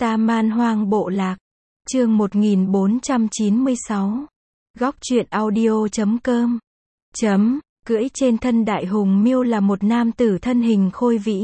Ta Man Hoang Bộ Lạc. Chương 1496. Góc truyện audio.com. Cưỡi trên thân đại hùng miêu là một nam tử thân hình khôi vĩ.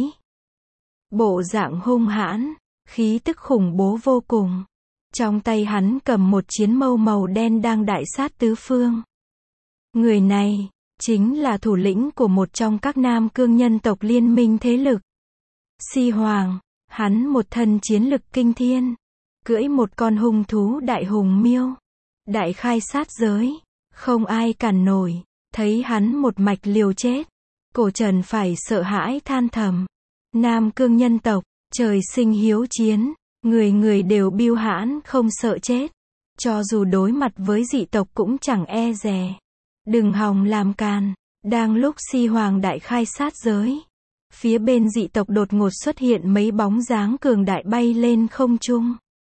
Bộ dạng hung hãn, khí tức khủng bố vô cùng. Trong tay hắn cầm một chiến mâu màu đen đang đại sát tứ phương. Người này, chính là thủ lĩnh của một trong các Nam Cương nhân tộc liên minh thế lực. Si Hoàng, hắn một thân chiến lực kinh thiên. Cưỡi một con hung thú đại hùng miêu. Đại khai sát giới, không ai cản nổi. Thấy hắn một mạch liều chết. Cổ Trần phải sợ hãi than thầm. Nam Cương nhân tộc, trời sinh hiếu chiến. Người người đều biêu hãn không sợ chết. Cho dù đối mặt với dị tộc cũng chẳng e dè. Đừng hòng làm càn. Đang lúc Si Hoàng đại khai sát giới. Phía bên dị tộc đột ngột xuất hiện mấy bóng dáng cường đại bay lên không trung.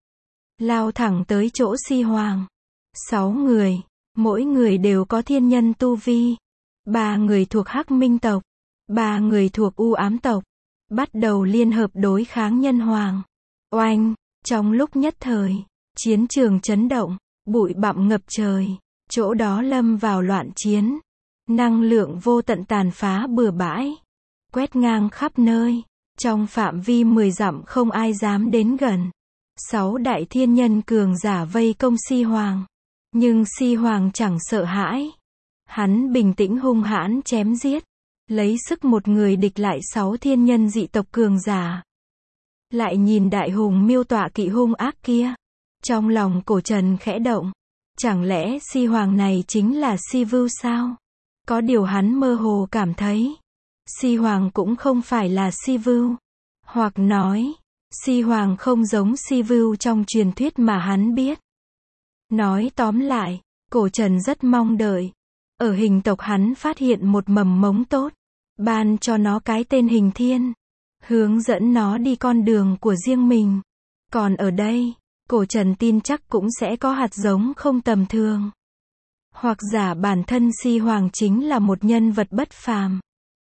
Lao thẳng tới chỗ Si Hoàng. 6 người. Mỗi người đều có thiên nhân tu vi. 3 người thuộc Hắc Minh tộc. 3 người thuộc U Ám tộc. Bắt đầu liên hợp đối kháng Nhân Hoàng. Oanh! Trong lúc nhất thời, chiến trường chấn động, bụi bặm ngập trời. Chỗ đó lâm vào loạn chiến. Năng lượng vô tận tàn phá bừa bãi. Quét ngang khắp nơi. Trong phạm vi 10 dặm không ai dám đến gần. 6 đại thiên nhân cường giả vây công Si Hoàng. Nhưng Si Hoàng chẳng sợ hãi. Hắn bình tĩnh hung hãn chém giết. Lấy sức một người địch lại 6 thiên nhân dị tộc cường giả. Lại nhìn đại hùng miêu tọa kỵ hung ác kia. Trong lòng Cổ Trần khẽ động. Chẳng lẽ Si Hoàng này chính là Si Vưu sao? Có điều hắn mơ hồ cảm thấy. Si Hoàng cũng không phải là Si Vưu. Hoặc nói, Si Hoàng không giống Si Vưu trong truyền thuyết mà hắn biết. Nói tóm lại, Cổ Trần rất mong đợi. Ở hình tộc hắn phát hiện một mầm mống tốt. Ban cho nó cái tên Hình Thiên. Hướng dẫn nó đi con đường của riêng mình. Còn ở đây, Cổ Trần tin chắc cũng sẽ có hạt giống không tầm thường. Hoặc giả bản thân Si Hoàng chính là một nhân vật bất phàm.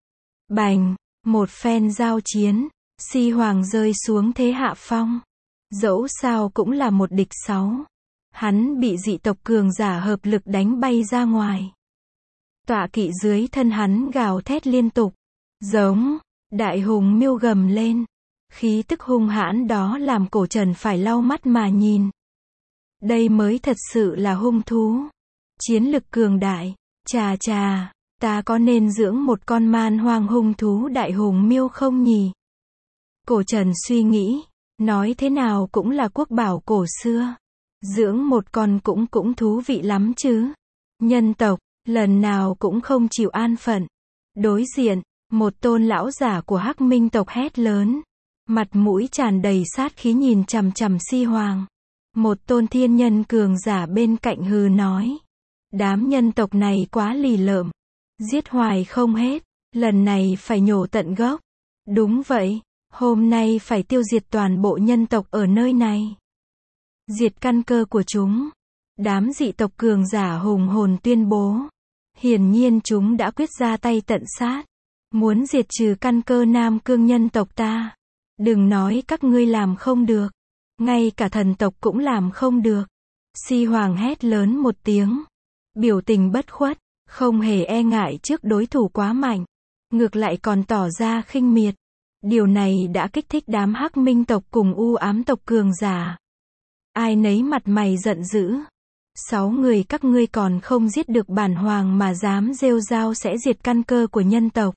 Bành! Một phen giao chiến. Si Hoàng rơi xuống thế hạ phong. Dẫu sao cũng là một địch 6. Hắn bị dị tộc cường giả hợp lực đánh bay ra ngoài. Tọa kỵ dưới thân hắn gào thét liên tục. Giống! Đại hùng miêu gầm lên. Khí tức hung hãn đó làm Cổ Trần phải lau mắt mà nhìn. Đây mới thật sự là hung thú. Chiến lực cường đại. Chà chà, ta có nên dưỡng một con man hoang hung thú đại hùng miêu không nhỉ? Cổ Trần suy nghĩ. Nói thế nào cũng là quốc bảo cổ xưa. Dưỡng một con cũng thú vị lắm chứ. Nhân tộc, lần nào cũng không chịu an phận. Đối diện, một tôn lão giả của Hắc Minh tộc hét lớn. Mặt mũi tràn đầy sát khí nhìn chằm chằm Si Hoàng. Một tôn thiên nhân cường giả bên cạnh hừ nói. Đám nhân tộc này quá lì lợm. Giết hoài không hết. Lần này phải nhổ tận gốc. Đúng vậy. Hôm nay phải tiêu diệt toàn bộ nhân tộc ở nơi này. Diệt căn cơ của chúng. Đám dị tộc cường giả hùng hồn tuyên bố. Hiển nhiên chúng đã quyết ra tay tận sát. Muốn diệt trừ căn cơ Nam Cương nhân tộc ta. Đừng nói các ngươi làm không được. Ngay cả thần tộc cũng làm không được. Si Hoàng hét lớn một tiếng. Biểu tình bất khuất. Không hề e ngại trước đối thủ quá mạnh. Ngược lại còn tỏ ra khinh miệt. Điều này đã kích thích đám Hắc Minh tộc cùng U Ám tộc cường giả. Ai nấy mặt mày giận dữ. 6 người các ngươi còn không giết được bản hoàng mà dám rêu rao sẽ diệt căn cơ của nhân tộc.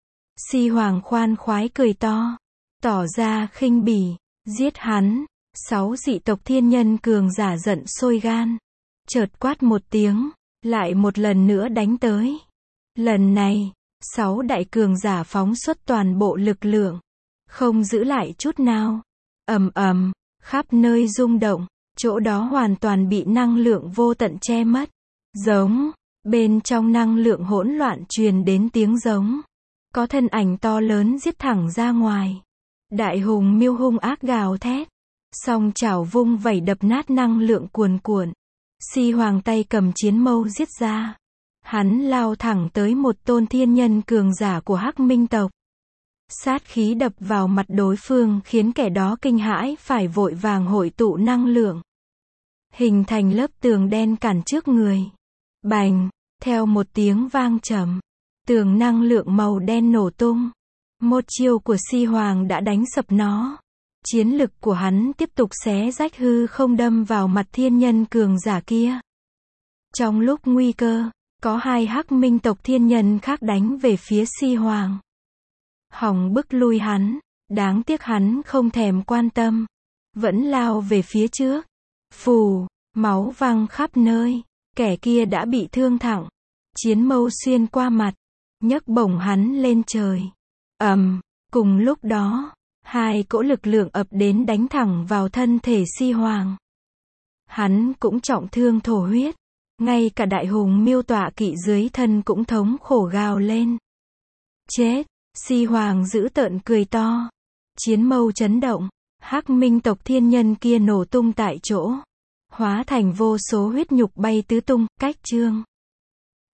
Si Hoàng khoan khoái cười to. Tỏ ra khinh bỉ. Giết hắn. 6 dị tộc thiên nhân cường giả giận sôi gan. Chợt quát một tiếng. Lại một lần nữa đánh tới. Lần này, 6 đại cường giả phóng xuất toàn bộ lực lượng. Không giữ lại chút nào. Ầm ầm, khắp nơi rung động. Chỗ đó hoàn toàn bị năng lượng vô tận che mất. Giống. Bên trong năng lượng hỗn loạn truyền đến tiếng giống. Có thân ảnh to lớn giết thẳng ra ngoài. Đại hùng miêu hung ác gào thét. Song chảo vung vẩy đập nát năng lượng cuồn cuộn. Si Hoàng tay cầm chiến mâu giết ra. Hắn lao thẳng tới một tôn thiên nhân cường giả của Hắc Minh tộc. Sát khí đập vào mặt đối phương khiến kẻ đó kinh hãi phải vội vàng hội tụ năng lượng, hình thành lớp tường đen cản trước người. Bành, theo một tiếng vang trầm, tường năng lượng màu đen nổ tung. Một chiêu của Si Hoàng đã đánh sập nó. Chiến lực của hắn tiếp tục xé rách hư không đâm vào mặt thiên nhân cường giả kia. Trong lúc nguy cơ, có hai hắc minh tộc thiên nhân khác đánh về phía Si Hoàng. Hòng bức lui hắn, đáng tiếc hắn không thèm quan tâm, vẫn lao về phía trước. Phù, máu văng khắp nơi, kẻ kia đã bị thương thẳng. Chiến mâu xuyên qua mặt, nhấc bổng hắn lên trời. Cùng lúc đó, hai cỗ lực lượng ập đến đánh thẳng vào thân thể Si Hoàng. Hắn cũng trọng thương thổ huyết, ngay cả đại hùng miêu tọa kỵ dưới thân cũng thống khổ gào lên. Chết! Si Hoàng dữ tợn cười to. Chiến mâu chấn động, hắc minh tộc thiên nhân kia nổ tung tại chỗ, hóa thành vô số huyết nhục bay tứ tung, cách chương.